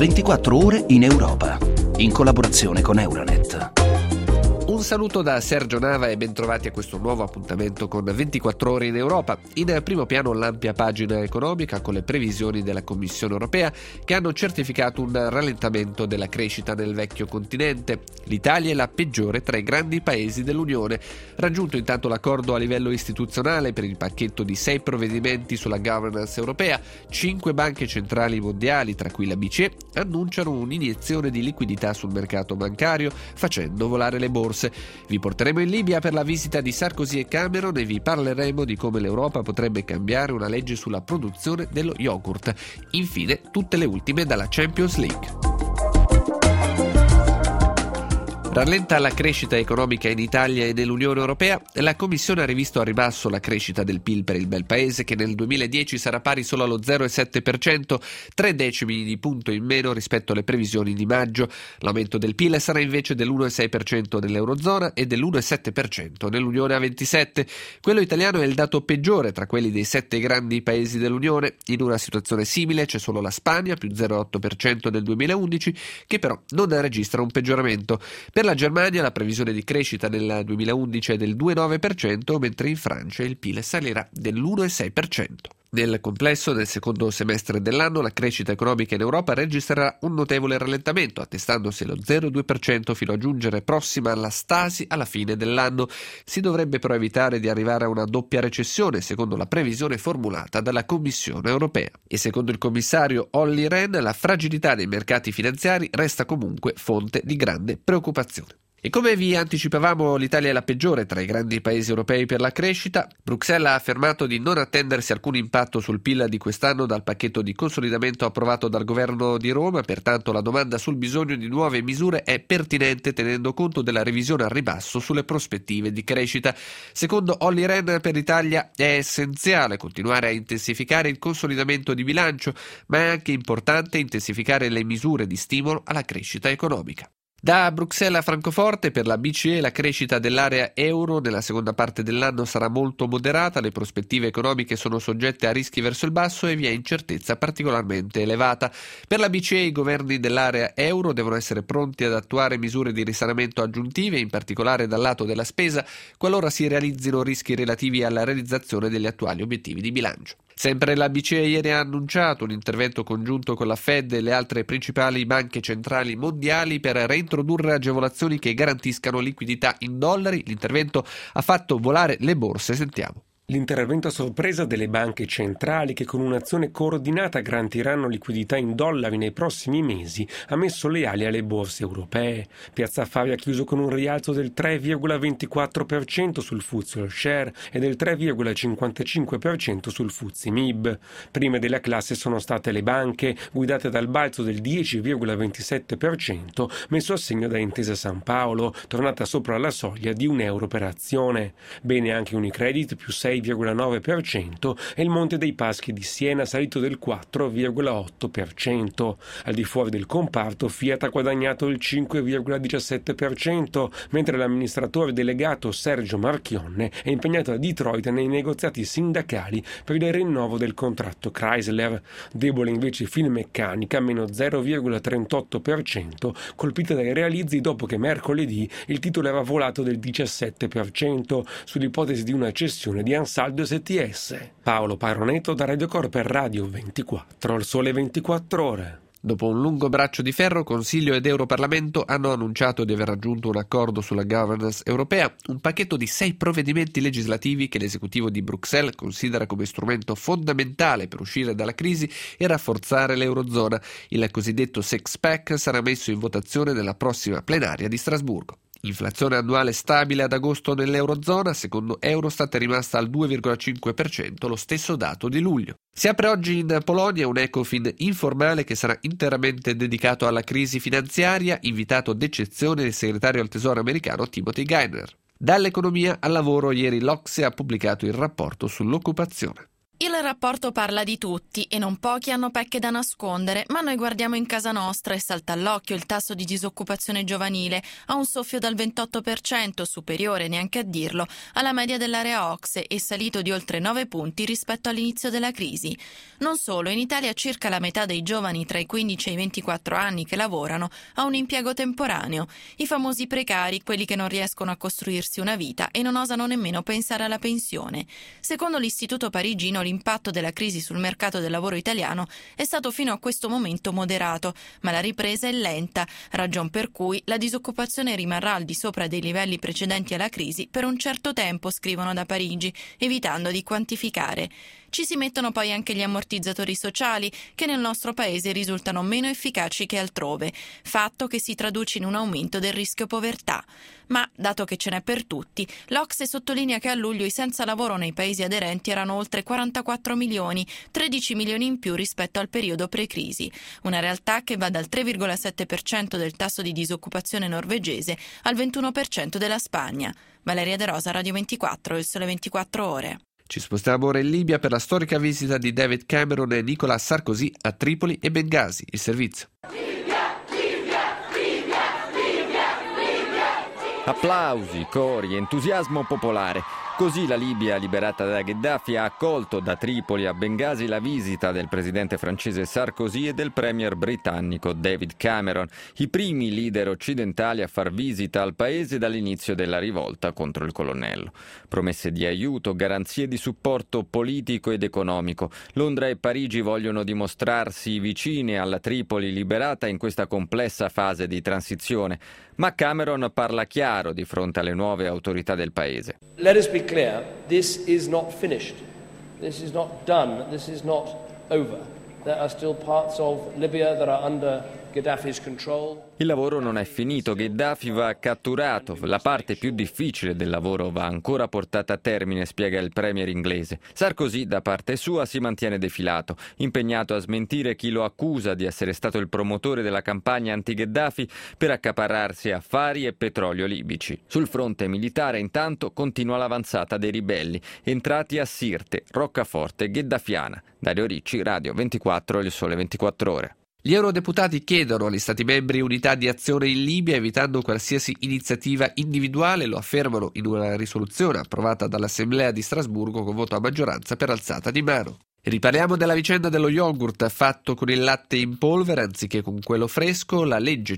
24 ore in Europa, in collaborazione con Euronet. Un saluto da Sergio Nava e bentrovati a questo nuovo appuntamento con 24 ore in Europa. In primo piano l'ampia pagina economica con le previsioni della Commissione europea che hanno certificato un rallentamento della crescita nel vecchio continente. L'Italia è la peggiore tra i grandi paesi dell'Unione. Raggiunto intanto l'accordo a livello istituzionale per il pacchetto di 6 provvedimenti sulla governance europea, 5 banche centrali mondiali, tra cui la BCE, annunciano un'iniezione di liquidità sul mercato bancario, facendo volare le borse. Vi porteremo in Libia per la visita di Sarkozy e Cameron e vi parleremo di come l'Europa potrebbe cambiare una legge sulla produzione dello yogurt. Infine, tutte le ultime dalla Champions League. Rallenta la crescita economica in Italia e nell'Unione Europea. La Commissione ha rivisto a ribasso la crescita del PIL per il bel paese, che nel 2010 sarà pari solo allo 0,7%, 3 decimi di punto in meno rispetto alle previsioni di maggio. L'aumento del PIL sarà invece dell'1,6% nell'Eurozona e dell'1,7% nell'Unione a 27. Quello italiano è il dato peggiore tra quelli dei 7 grandi paesi dell'Unione. In una situazione simile c'è solo la Spagna, più 0,8% nel 2011, che però non registra un peggioramento. Per la Germania la previsione di crescita nel 2011 è del 2,9%, mentre in Francia il PIL salirà dell'1,6%. Nel complesso, nel secondo semestre dell'anno, la crescita economica in Europa registrerà un notevole rallentamento, attestandosi allo 0,2% fino a giungere prossima alla stasi alla fine dell'anno. Si dovrebbe però evitare di arrivare a una doppia recessione, secondo la previsione formulata dalla Commissione europea. E secondo il commissario Olli Rehn, la fragilità dei mercati finanziari resta comunque fonte di grande preoccupazione. E come vi anticipavamo, l'Italia è la peggiore tra i grandi paesi europei per la crescita. Bruxelles ha affermato di non attendersi alcun impatto sul PIL di quest'anno dal pacchetto di consolidamento approvato dal governo di Roma, pertanto la domanda sul bisogno di nuove misure è pertinente tenendo conto della revisione al ribasso sulle prospettive di crescita. Secondo Olli Rehn, per l'Italia è essenziale continuare a intensificare il consolidamento di bilancio, ma è anche importante intensificare le misure di stimolo alla crescita economica. Da Bruxelles a Francoforte, per la BCE la crescita dell'area euro nella seconda parte dell'anno sarà molto moderata, le prospettive economiche sono soggette a rischi verso il basso e vi è incertezza particolarmente elevata. Per la BCE i governi dell'area euro devono essere pronti ad attuare misure di risanamento aggiuntive, in particolare dal lato della spesa, qualora si realizzino rischi relativi alla realizzazione degli attuali obiettivi di bilancio. Sempre la BCE ieri ha annunciato un intervento congiunto con la Fed e le altre principali banche centrali mondiali per reintrodurre agevolazioni che garantiscano liquidità in dollari. L'intervento ha fatto volare le borse, sentiamo. L'intervento a sorpresa delle banche centrali che con un'azione coordinata garantiranno liquidità in dollari nei prossimi mesi ha messo le ali alle borse europee. Piazza Affari ha chiuso con un rialzo del 3,24% sul FTSE All-Share e del 3,55% sul FTSE MIB. Prime della classe sono state le banche, guidate dal balzo del 10,27% messo a segno da Intesa San Paolo, tornata sopra la soglia di €1 per azione. Bene anche Unicredit, più 6,9%, e il Monte dei Paschi di Siena salito del 4,8%. Al di fuori del comparto Fiat ha guadagnato il 5,17%, mentre l'amministratore delegato Sergio Marchionne è impegnato a Detroit nei negoziati sindacali per il rinnovo del contratto Chrysler. Debole invece Finmeccanica, meno 0,38%, colpita dai realizzi dopo che mercoledì il titolo era volato del 17% sull'ipotesi di una cessione di Ansaldo STS. Paolo Paronetto da Radio Cor per Radio 24, il Sole 24 Ore. Dopo un lungo braccio di ferro, Consiglio ed Europarlamento hanno annunciato di aver raggiunto un accordo sulla governance europea, un pacchetto di 6 provvedimenti legislativi che l'esecutivo di Bruxelles considera come strumento fondamentale per uscire dalla crisi e rafforzare l'Eurozona. Il cosiddetto six-pack sarà messo in votazione nella prossima plenaria di Strasburgo. Inflazione annuale stabile ad agosto nell'Eurozona, secondo Eurostat è rimasta al 2,5%, lo stesso dato di luglio. Si apre oggi in Polonia un Ecofin informale che sarà interamente dedicato alla crisi finanziaria, invitato d'eccezione il segretario al Tesoro americano Timothy Geithner. Dall'economia al lavoro, ieri l'Ocse ha pubblicato il rapporto sull'occupazione. Il rapporto parla di tutti e non pochi hanno pecche da nascondere, ma noi guardiamo in casa nostra e salta all'occhio il tasso di disoccupazione giovanile, a un soffio dal 28%, superiore, neanche a dirlo, alla media dell'area OCSE e salito di oltre 9 punti rispetto all'inizio della crisi. Non solo, in Italia circa la metà dei giovani tra i 15 e i 24 anni che lavorano ha un impiego temporaneo, i famosi precari, quelli che non riescono a costruirsi una vita e non osano nemmeno pensare alla pensione. Secondo l'Istituto Parigino, l'impatto della crisi sul mercato del lavoro italiano è stato fino a questo momento moderato, ma la ripresa è lenta, ragion per cui la disoccupazione rimarrà al di sopra dei livelli precedenti alla crisi per un certo tempo, scrivono da Parigi, evitando di quantificare. Ci si mettono poi anche gli ammortizzatori sociali, che nel nostro paese risultano meno efficaci che altrove, fatto che si traduce in un aumento del rischio povertà. Ma, dato che ce n'è per tutti, l'OCSE sottolinea che a luglio i senza lavoro nei paesi aderenti erano oltre 44 milioni, 13 milioni in più rispetto al periodo pre-crisi. Una realtà che va dal 3,7% del tasso di disoccupazione norvegese al 21% della Spagna. Valeria De Rosa, Radio 24, Il Sole 24 Ore. Ci spostiamo ora in Libia per la storica visita di David Cameron e Nicolas Sarkozy a Tripoli e Bengasi. Il servizio. Applausi, cori, entusiasmo popolare. Così la Libia, liberata da Gheddafi, ha accolto da Tripoli a Bengasi la visita del presidente francese Sarkozy e del premier britannico David Cameron, i primi leader occidentali a far visita al paese dall'inizio della rivolta contro il colonnello. Promesse di aiuto, garanzie di supporto politico ed economico. Londra e Parigi vogliono dimostrarsi vicine alla Tripoli liberata in questa complessa fase di transizione, ma Cameron parla chiaro di fronte alle nuove autorità del paese. Let us be clear, this is not finished. This is not done. This is not over. There are still parts of Libya that are under Gheddafi's control. Il lavoro non è finito, Gheddafi va catturato, la parte più difficile del lavoro va ancora portata a termine, spiega il premier inglese. Sarkozy, da parte sua, si mantiene defilato, impegnato a smentire chi lo accusa di essere stato il promotore della campagna anti-Gheddafi per accaparrarsi affari e petrolio libici. Sul fronte militare, intanto, continua l'avanzata dei ribelli, entrati a Sirte, roccaforte gheddafiana. Dario Ricci, Radio 24, Il Sole 24 Ore. Gli eurodeputati chiedono agli Stati membri unità di azione in Libia, evitando qualsiasi iniziativa individuale, lo affermano in una risoluzione approvata dall'Assemblea di Strasburgo con voto a maggioranza per alzata di mano. Riparliamo della vicenda dello yogurt fatto con il latte in polvere anziché con quello fresco. La legge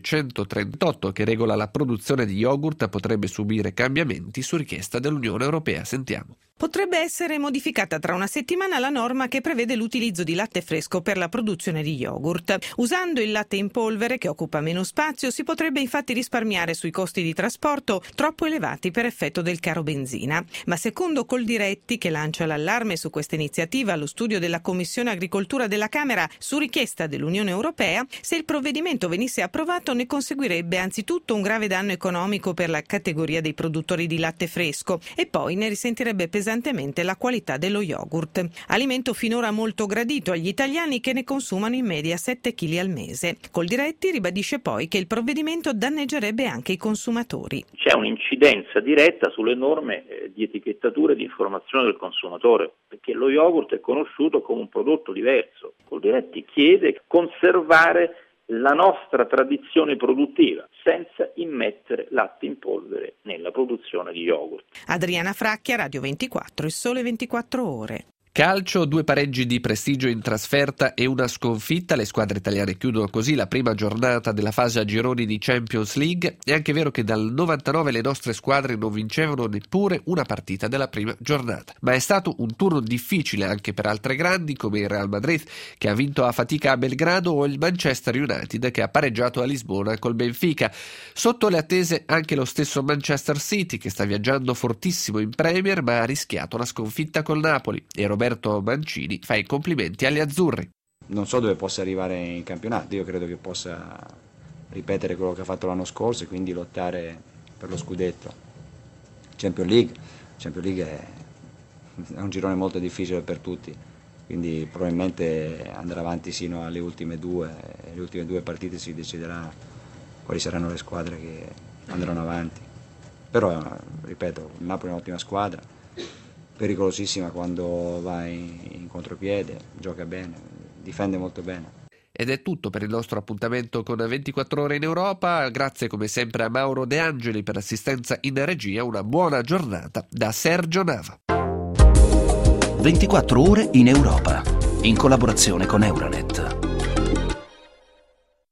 138 che regola la produzione di yogurt potrebbe subire cambiamenti su richiesta dell'Unione Europea. Sentiamo. Potrebbe essere modificata tra una settimana la norma che prevede l'utilizzo di latte fresco per la produzione di yogurt. Usando il latte in polvere, che occupa meno spazio, si potrebbe infatti risparmiare sui costi di trasporto troppo elevati per effetto del caro benzina. Ma secondo Coldiretti, che lancia l'allarme su questa iniziativa allo studio della Commissione Agricoltura della Camera su richiesta dell'Unione Europea, se il provvedimento venisse approvato ne conseguirebbe anzitutto un grave danno economico per la categoria dei produttori di latte fresco e poi ne risentirebbe pesantemente la qualità dello yogurt, alimento finora molto gradito agli italiani che ne consumano in media 7 kg al mese. Coldiretti ribadisce poi che il provvedimento danneggerebbe anche i consumatori. C'è un'incidenza diretta sulle norme di etichettatura e di informazione del consumatore, perché lo yogurt è conosciuto come un prodotto diverso. Coldiretti chiede conservare la nostra tradizione produttiva senza immettere latte in polvere nella produzione di yogurt. Adriana Fracchia, Radio 24, Il Sole 24 Ore. Calcio, 2 pareggi di prestigio in trasferta e una sconfitta. Le squadre italiane chiudono così la prima giornata della fase a gironi di Champions League. È anche vero che dal 99 le nostre squadre non vincevano neppure una partita della prima giornata. Ma è stato un turno difficile anche per altre grandi come il Real Madrid, che ha vinto a fatica a Belgrado, o il Manchester United, che ha pareggiato a Lisbona col Benfica. Sotto le attese anche lo stesso Manchester City, che sta viaggiando fortissimo in Premier ma ha rischiato la sconfitta col Napoli, e Roberto Mancini fa i complimenti agli azzurri. Non so dove possa arrivare in campionato, io credo che possa ripetere quello che ha fatto l'anno scorso e quindi lottare per lo scudetto. Champions League è un girone molto difficile per tutti, quindi probabilmente andrà avanti sino alle ultime due partite si deciderà quali saranno le squadre che andranno avanti. Però ripeto, il Napoli è un'ottima squadra pericolosissima quando va in contropiede, gioca bene, difende molto bene. Ed è tutto per il nostro appuntamento con 24 ore in Europa. Grazie come sempre a Mauro De Angeli per l'assistenza in regia. Una buona giornata da Sergio Nava. 24 ore in Europa, in collaborazione con Euronet.